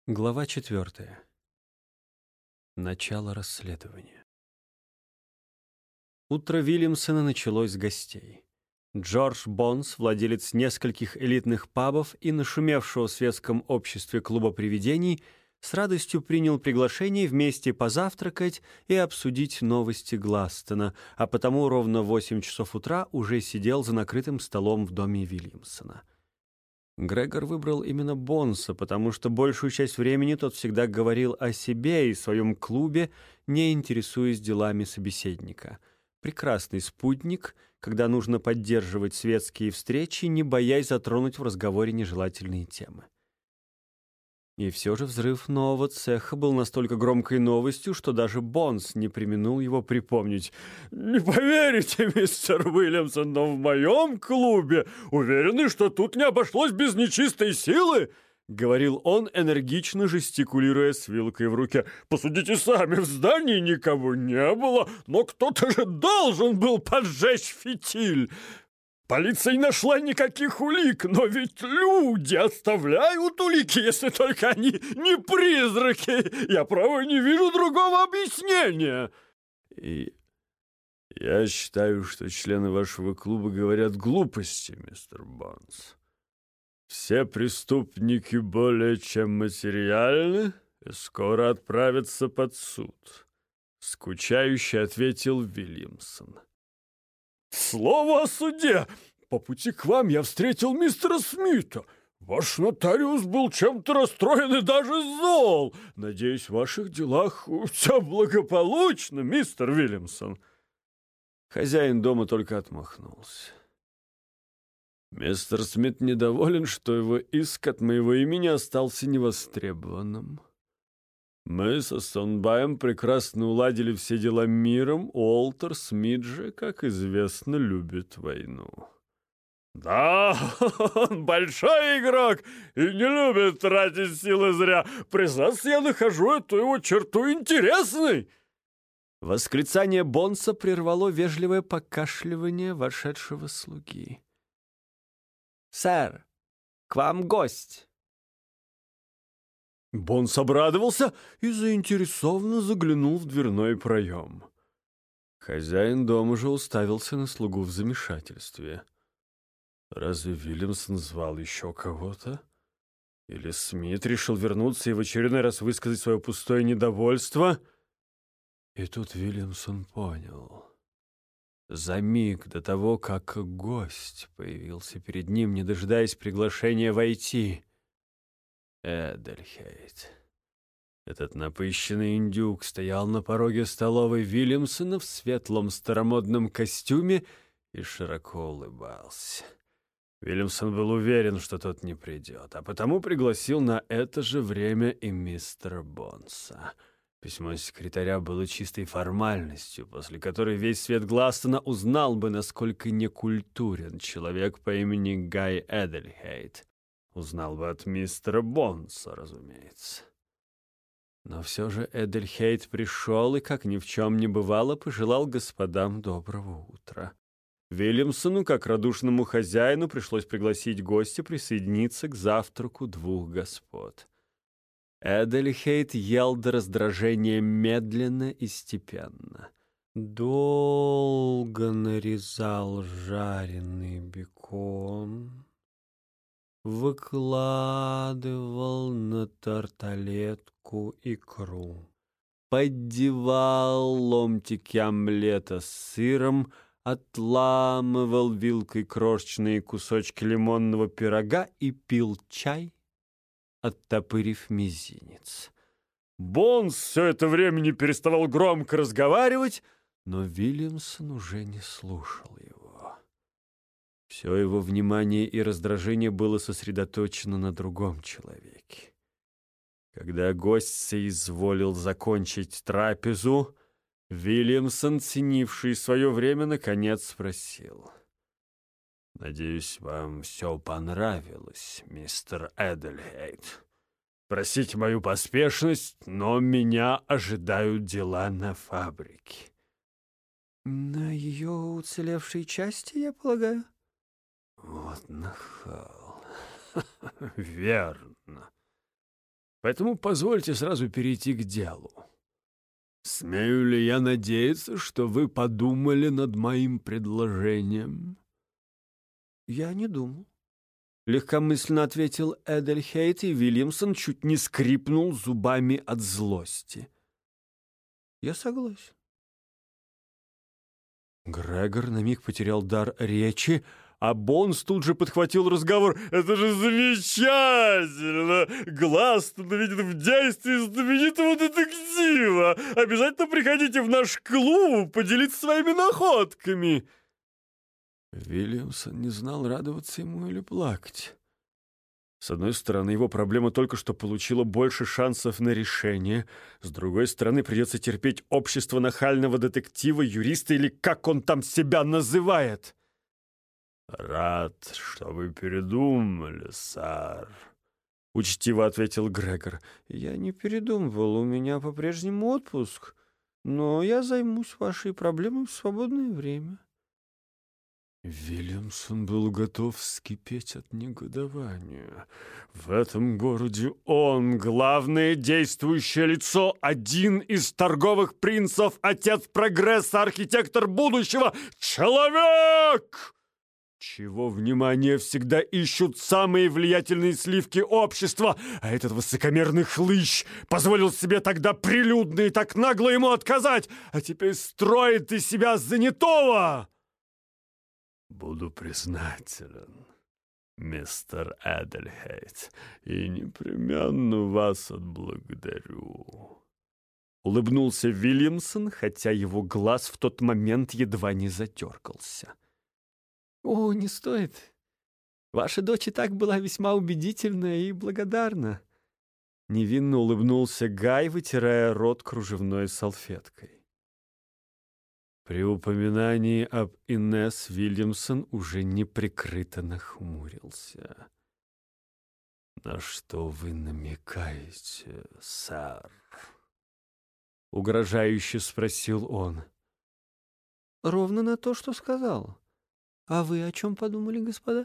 Глава 4. Начало расследования. Утро Вильямсона началось с гостей. Джордж Бонс, владелец нескольких элитных пабов и нашумевшего в светском обществе клуба привидений, с радостью принял приглашение вместе позавтракать и обсудить новости Гластона, а потому ровно в 8 часов утра уже сидел за накрытым столом в доме Вильямсона. Грегор выбрал именно Бонса, потому что большую часть времени тот всегда говорил о себе и своем клубе, не интересуясь делами собеседника. Прекрасный спутник, когда нужно поддерживать светские встречи, не боясь затронуть в разговоре нежелательные темы. И все же взрыв нового цеха был настолько громкой новостью, что даже Бонс не преминул его припомнить. «Не поверите, мистер Уильямсон, но в моем клубе уверены, что тут не обошлось без нечистой силы», — говорил он, энергично жестикулируя с вилкой в руке. «Посудите сами, в здании никого не было, но кто-то же должен был поджечь фитиль. Полиция не нашла никаких улик, но ведь люди оставляют улики, если только они не призраки. Я, право, не вижу другого объяснения». И я считаю, что члены вашего клуба говорят глупости, мистер Бонс. Все преступники более чем материальны и скоро отправятся под суд, скучающе ответил Вильямсон. «Слово о суде! По пути к вам я встретил мистера Смита. Ваш нотариус был чем-то расстроен и даже зол. Надеюсь, в ваших делах все благополучно, мистер Вильямсон». Хозяин дома только отмахнулся. «Мистер Смит недоволен, что его иск от моего имени остался невостребованным. Мы со Сонбаем прекрасно уладили все дела миром. Уолтер Смит же, как известно, любит войну». «Да, он большой игрок и не любит тратить силы зря. Признаться, я нахожу эту его черту интересной». Восклицание Бонса прервало вежливое покашливание вошедшего слуги. «Сэр, к вам гость». Бонс обрадовался и заинтересованно заглянул в дверной проем. Хозяин дома же уставился на слугу в замешательстве. Разве Вильямсон звал еще кого-то? Или Смит решил вернуться и в очередной раз высказать свое пустое недовольство? И тут Вильямсон понял. За миг до того, как гость появился перед ним, не дожидаясь приглашения войти. Эдельхейт. Этот напыщенный индюк стоял на пороге столовой Вильямсона в светлом старомодном костюме и широко улыбался. Вильямсон был уверен, что тот не придет, а потому пригласил на это же время и мистера Бонса. Письмо секретаря было чистой формальностью, после которой весь свет Гластона узнал бы, насколько некультурен человек по имени Гай Эдельхейт. Узнал бы от мистера Бонса, разумеется. Но все же Эдельхейт пришел и, как ни в чем не бывало, пожелал господам доброго утра. Вильямсону, как радушному хозяину, пришлось пригласить гостя присоединиться к завтраку двух господ. Эдельхейт ел до раздражения медленно и степенно. Долго нарезал жареный бекон, выкладывал на тарталетку икру, поддевал ломтики омлета с сыром, отламывал вилкой крошечные кусочки лимонного пирога и пил чай, оттопырив мизинец. Бонс все это время не переставал громко разговаривать, но Вильямсон уже не слушал его. Все его внимание и раздражение было сосредоточено на другом человеке. Когда гость соизволил закончить трапезу, Вильямсон, ценивший свое время, наконец спросил: «Надеюсь, вам все понравилось, мистер Эдельхейт. Простите мою поспешность, но меня ожидают дела на фабрике». «На ее уцелевшей части, я полагаю?» Вот нахал. Верно. Поэтому позвольте сразу перейти к делу. Смею ли я надеяться, что вы подумали над моим предложением?» «Я не думал», — легкомысленно ответил Эдельхейт, и Вильямсон чуть не скрипнул зубами от злости. «Я согласен». Грегор на миг потерял дар речи, а Бонс тут же подхватил разговор. «Это же замечательно! Гластон видит в действии знаменитого детектива! Обязательно приходите в наш клуб поделиться своими находками!» Вильямсон не знал, радоваться ему или плакать. С одной стороны, его проблема только что получила больше шансов на решение. С другой стороны, придется терпеть общество нахального детектива, юриста или как он там себя называет. «Рад, что вы передумали, сэр», — учтиво ответил Грегор. «Я не передумывал, у меня по-прежнему отпуск, но я займусь вашей проблемой в свободное время». Вильямсон был готов вскипеть от негодования. В этом городе он, главное действующее лицо, один из торговых принцев, отец прогресса, архитектор будущего, человек, чего внимание всегда ищут самые влиятельные сливки общества, а этот высокомерный хлыщ позволил себе тогда прилюдно и так нагло ему отказать, а теперь строит из себя занятого. «Буду признателен, мистер Эдельхейт, и непременно вас отблагодарю», — улыбнулся Вильямсон, хотя его глаз в тот момент едва не задергался. «О, не стоит. Ваша дочь и так была весьма убедительна и благодарна». Невинно улыбнулся Гай, вытирая рот кружевной салфеткой. При упоминании об Инесс Вильямсон уже неприкрыто нахмурился. «На что вы намекаете, сэр?» — угрожающе спросил он. «Ровно на то, что сказал. А вы о чем подумали, господа?»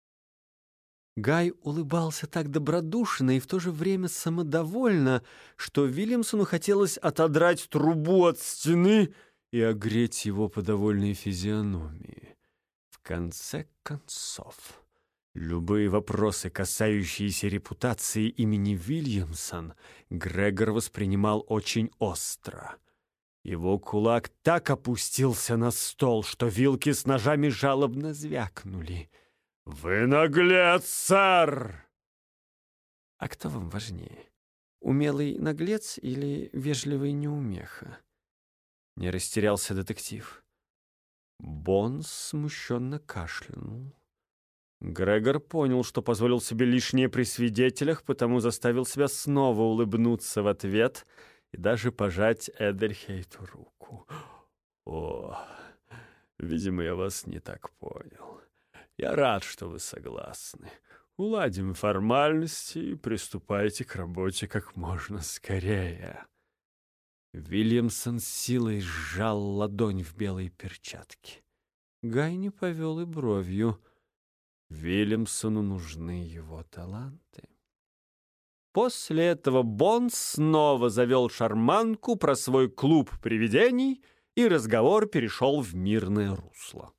Гай улыбался так добродушно и в то же время самодовольно, что Вильямсону хотелось отодрать трубу от стены и огреть его по довольной физиономии. В конце концов, любые вопросы, касающиеся репутации имени Вильямсон, Грегор воспринимал очень остро. Его кулак так опустился на стол, что вилки с ножами жалобно звякнули. «Вы наглец, сэр!» «А кто вам важнее, умелый наглец или вежливый неумеха?» Не растерялся детектив. Бонс смущенно кашлянул. Грегор понял, что позволил себе лишнее при свидетелях, потому заставил себя снова улыбнуться в ответ и даже пожать Эдельхейту руку. «О, видимо, я вас не так понял. Я рад, что вы согласны. Уладим формальности и приступайте к работе как можно скорее». Вильямсон с силой сжал ладонь в белой перчатке. Гай не повел и бровью. Вильямсону нужны его таланты. После этого Бонс снова завел шарманку про свой клуб привидений, и разговор перешел в мирное русло.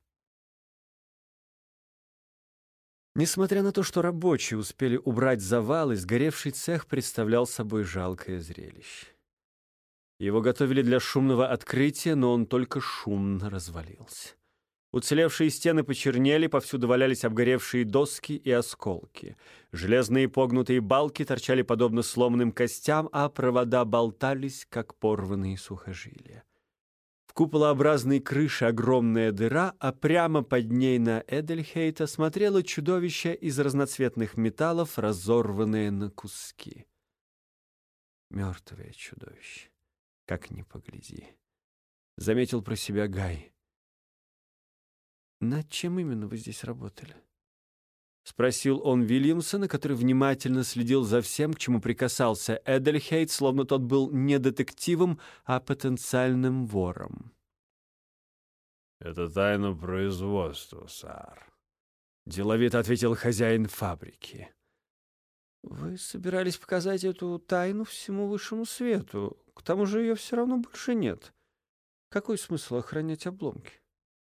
Несмотря на то, что рабочие успели убрать завалы, сгоревший цех представлял собой жалкое зрелище. Его готовили для шумного открытия, но он только шумно развалился. Уцелевшие стены почернели, повсюду валялись обгоревшие доски и осколки. Железные погнутые балки торчали подобно сломанным костям, а провода болтались, как порванные сухожилия. В куполообразной крыше огромная дыра, а прямо под ней на Эдельхейта смотрело чудовище из разноцветных металлов, разорванное на куски. Мертвое чудовище. Как ни погляди. Заметил про себя Гай. «Над чем именно вы здесь работали?» — спросил он Вильямсона, который внимательно следил за всем, к чему прикасался Эдельхейт, словно тот был не детективом, а потенциальным вором. «Это тайна производства, сэр», — деловито ответил хозяин фабрики. Вы собирались показать эту тайну всему высшему свету. К тому же ее все равно больше нет. Какой смысл охранять обломки?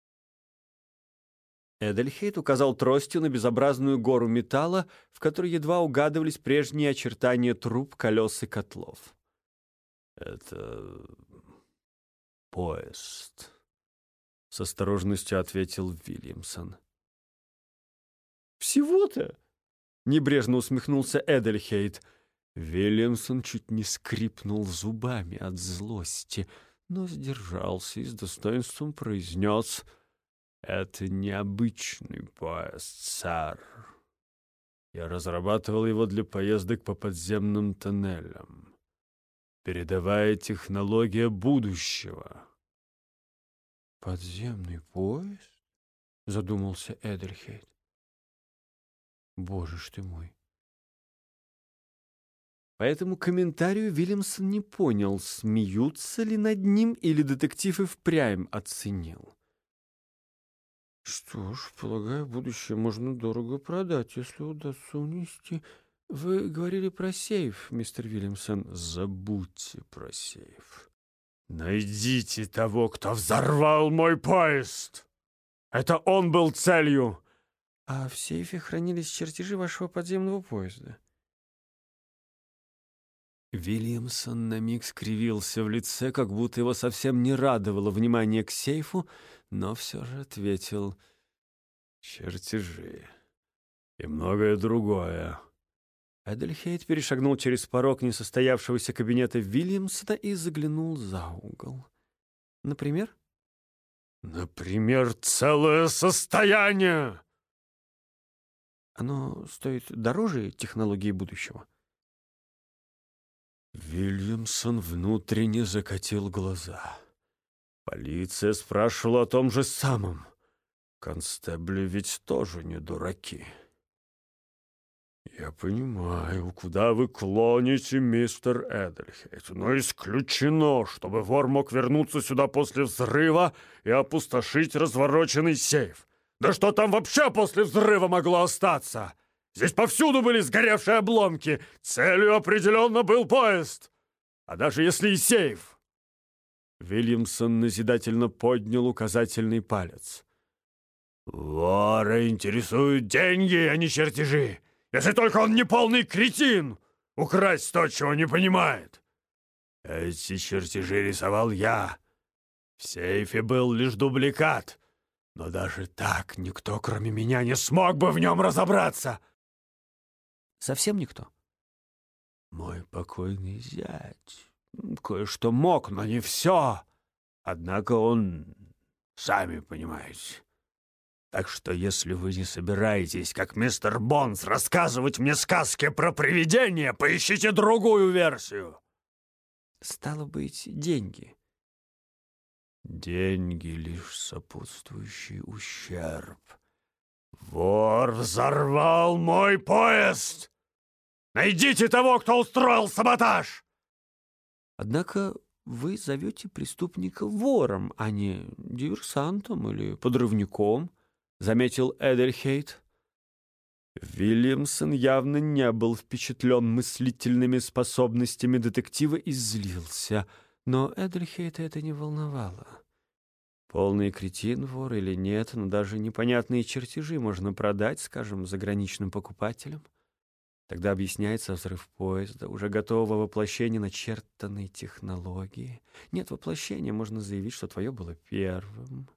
Эдельхейт указал тростью на безобразную гору металла, в которой едва угадывались прежние очертания труб, колес и котлов. «Это поезд», — с осторожностью ответил Вильямсон. «Всего-то?» — небрежно усмехнулся Эдельхейт. Вильямсон чуть не скрипнул зубами от злости, но сдержался и с достоинством произнес: «Это необычный поезд, сэр. Я разрабатывал его для поездок по подземным тоннелям. Передовая технология будущего». «Подземный поезд?» — задумался Эдельхейт. «Боже ж ты мой!» По этому комментарию Вильямсон не понял, смеются ли над ним или детектив и впрямь оценил. «Что ж, полагаю, будущее можно дорого продать, если удастся унести. Вы говорили про сейф, мистер Вильямсон». «Забудьте про сейф. Найдите того, кто взорвал мой поезд! Это он был целью!» «А в сейфе хранились чертежи вашего подземного поезда?» Вильямсон на миг скривился в лице, как будто его совсем не радовало внимание к сейфу, но все же ответил: «Чертежи и многое другое». Эдельхейт перешагнул через порог несостоявшегося кабинета Вильямсона и заглянул за угол. «Например?» «Например, целое состояние!» «Оно стоит дороже технологии будущего?» Вильямсон внутренне закатил глаза. Полиция спрашивала о том же самом. Констебли ведь тоже не дураки. «Я понимаю, куда вы клоните, мистер Эдельхейт, но исключено, чтобы вор мог вернуться сюда после взрыва и опустошить развороченный сейф. Да что там вообще после взрыва могло остаться? Здесь повсюду были сгоревшие обломки. Целью определенно был поезд. А даже если и сейф...» Вильямсон назидательно поднял указательный палец. «Вора интересуют деньги, а не чертежи. Если только он не полный кретин, украсть то, чего не понимает. Эти чертежи рисовал я. В сейфе был лишь дубликат. Но даже так никто, кроме меня, не смог бы в нем разобраться». «Совсем никто?» «Мой покойный зять кое-что мог, но не все. Однако он, сами понимаете. Так что если вы не собираетесь, как мистер Бонс, рассказывать мне сказки про привидения, поищите другую версию». «Стало быть, деньги». «Деньги — лишь сопутствующий ущерб. Вор взорвал мой поезд! Найдите того, кто устроил саботаж!» «Однако вы зовете преступника вором, а не диверсантом или подрывником», — заметил Эдельхейт. Вильямсон явно не был впечатлен мыслительными способностями детектива и злился, но Эдельхейта это не волновало. Полный кретин вор или нет, но даже непонятные чертежи можно продать, скажем, заграничным покупателям. Тогда объясняется взрыв поезда, уже готового воплощения начертанной технологии. Нет воплощения, можно заявить, что твое было первым.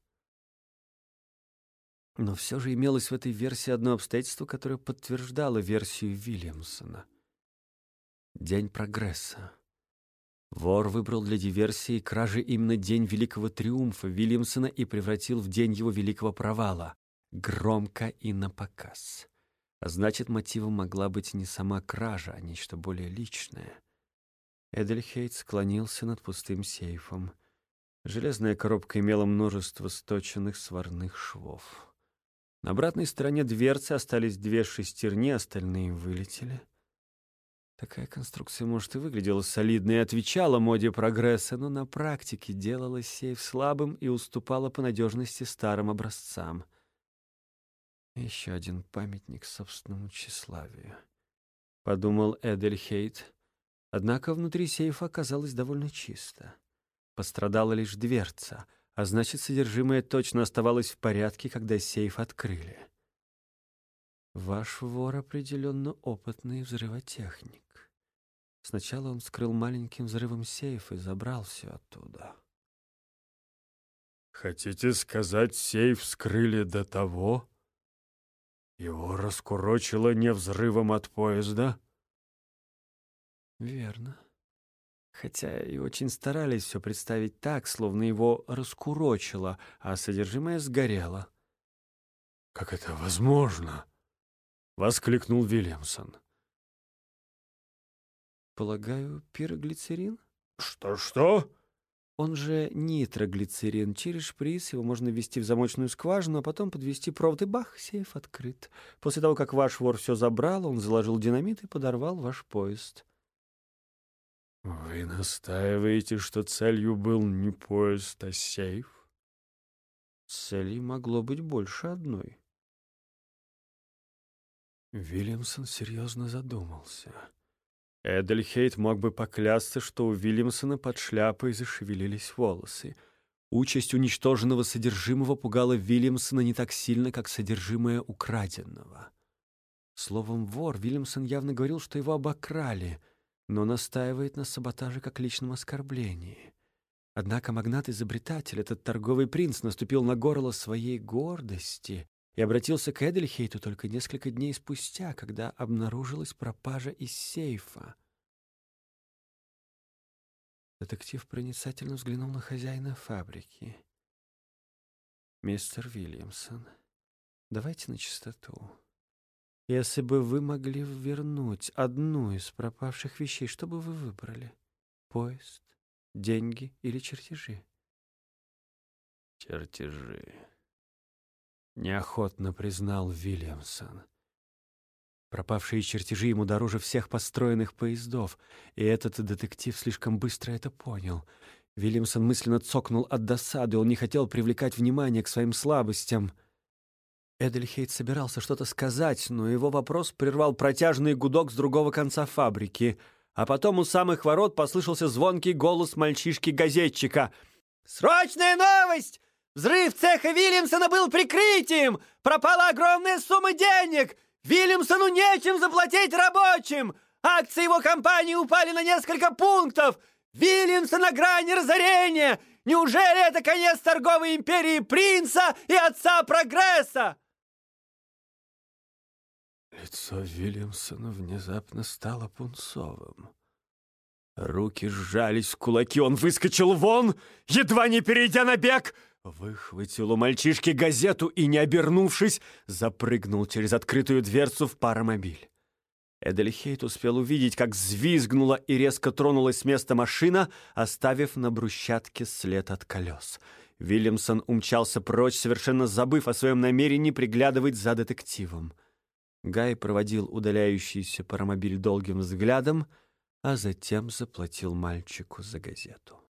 Но все же имелось в этой версии одно обстоятельство, которое подтверждало версию Вильямсона. День прогресса. Вор выбрал для диверсии и кражи именно день великого триумфа Вильямсона и превратил в день его великого провала. Громко и напоказ. А значит, мотивом могла быть не сама кража, а нечто более личное. Эдельхейт склонился над пустым сейфом. Железная коробка имела множество сточенных сварных швов. На обратной стороне дверцы остались 2 шестерни, остальные вылетели. Такая конструкция, может, и выглядела солидно и отвечала моде прогресса, но на практике делала сейф слабым и уступала по надежности старым образцам. Еще один памятник собственному тщеславию. — подумал Эдельхейт. Однако внутри сейфа оказалось довольно чисто. Пострадала лишь дверца, а значит, содержимое точно оставалось в порядке, когда сейф открыли. Ваш вор определенно опытный взрывотехник. Сначала он вскрыл маленьким взрывом сейф и забрал все оттуда. Хотите сказать, сейф вскрыли до того? Его раскурочило не взрывом от поезда? Верно. Хотя и очень старались все представить так, словно его раскурочило, а содержимое сгорело. «Как это возможно?» — воскликнул Вильямсон. Полагаю, пироглицерин? «Что-что?» Он же нитроглицерин. Через шприц его можно ввести в замочную скважину, а потом подвести провод, и бах, сейф открыт. После того, как ваш вор все забрал, он заложил динамит и подорвал ваш поезд. «Вы настаиваете, что целью был не поезд, а сейф?» Целей могло быть больше одной. Вильямсон серьезно задумался. Эдельхейт мог бы поклясться, что у Вильямсона под шляпой зашевелились волосы. Участь уничтоженного содержимого пугала Вильямсона не так сильно, как содержимое украденного. Словом, вор, Вильямсон явно говорил, что его обокрали, но настаивает на саботаже как личном оскорблении. Однако магнат-изобретатель, этот торговый принц, наступил на горло своей гордости и обратился к Эдельхейту только несколько дней спустя, когда обнаружилась пропажа из сейфа. Детектив проницательно взглянул на хозяина фабрики. «Мистер Вильямсон, давайте на чистоту. Если бы вы могли вернуть одну из пропавших вещей, что бы вы выбрали? Поезд, деньги или чертежи?» «Чертежи», — неохотно признал Вильямсон. Пропавшие чертежи ему дороже всех построенных поездов, и этот детектив слишком быстро это понял. Вильямсон мысленно цокнул от досады, он не хотел привлекать внимание к своим слабостям. Эдельхейт собирался что-то сказать, но его вопрос прервал протяжный гудок с другого конца фабрики, а потом у самых ворот послышался звонкий голос мальчишки-газетчика. «Срочная новость! Взрыв цеха Вильямсона был прикрытием! Пропала огромная сумма денег! Вильямсону нечем заплатить рабочим! Акции его компании упали на несколько пунктов! Вильямсон на грани разорения! Неужели это конец торговой империи принца и отца прогресса?» Лицо Вильямсона внезапно стало пунцовым. Руки сжались в кулаки, он выскочил вон, едва не перейдя на бег, выхватил у мальчишки газету и, не обернувшись, запрыгнул через открытую дверцу в паромобиль. Эдельхейт успел увидеть, как взвизгнула и резко тронулась с места машина, оставив на брусчатке след от колес. Вильямсон умчался прочь, совершенно забыв о своем намерении приглядывать за детективом. Гай проводил удаляющийся паромобиль долгим взглядом, а затем заплатил мальчику за газету.